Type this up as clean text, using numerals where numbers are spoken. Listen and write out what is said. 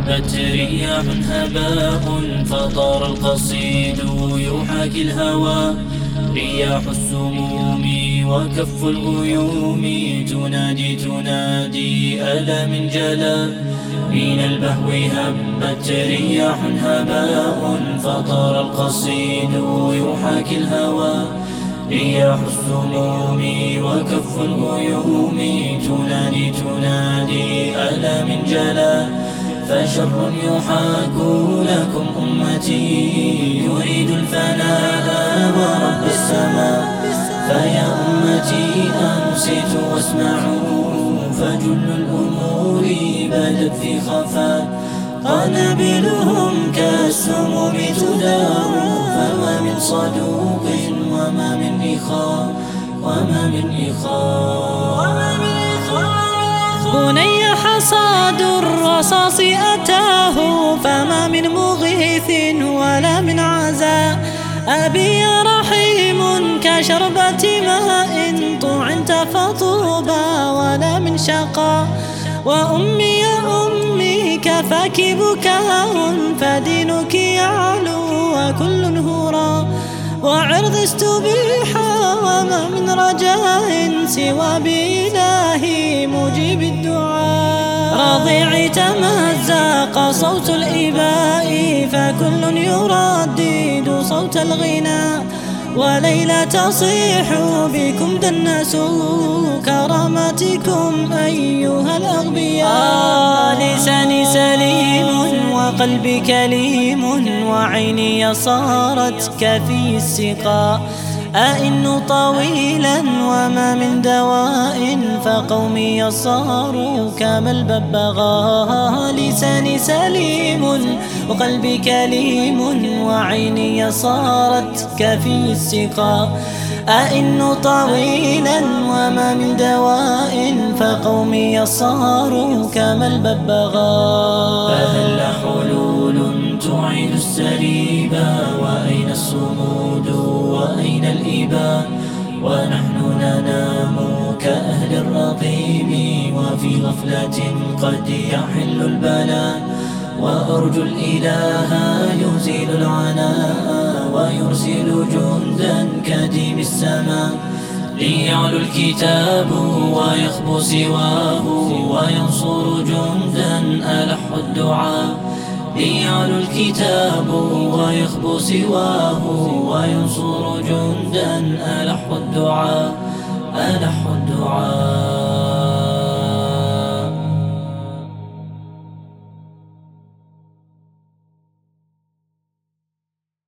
هبت رياح هباء فطار القصيد يحاكي الهوى. رياح السموم وكف الغيوم تنادي ألا من جلا. من البهو هبت رياح هباء فطار القصيد يحاكي الهوى. رياح السموم وكف الغيوم تنادي ألا من جلا. فشر يحاك لكم أمتي يريد الفناء ورب السماء. فيا أمتي أنصتوا واسمعوا فجل الأمور بدت في خفاء. قنابلهم كالسموم تدار فما من صدوق وما من إخاء بني حصاد الرصاص أتاه فما من مغيث ولا من عزاء. أبي رحيم كشربة ماء طعنت فطوبى ولا من شقاء. وأمي يا أمي كفاك بكاء فدينك يعلو وكل هراء. وعرض استبيح وما من رجاء سوى بإلهي مجيب الدعاء. رضيعي تمزق صوت الإباء فكل يردد صوت الغناء. وليلى تصيح بكم دنسوا كرامتكم أيها الأغبياء. لساني سليم وقلبي كليم وعيني صارت كفي السقاء. أئن طويلا وما من دواء فقومي صاروا كما الببغاء. لساني سليم وقلبي كليم وعيني صارت كفي السقاء. أئن طويلا وما من دواء فقومي صاروا كما الببغاء. فهل حلول تعيد السريبا وأين الصمود وأين الإباء. ونحن ننام كأهل الرقيم وفي غفلة قد يحل البلاء. وأرجو الإله يزيل العناء ويرسل جندا كديم السماء. ليعلو الكتاب ويخبو سواه وينصر جندا ألح الدعاء. ليعلو الكتاب ويخبو سواه وينصر جندا ألح الدعاء.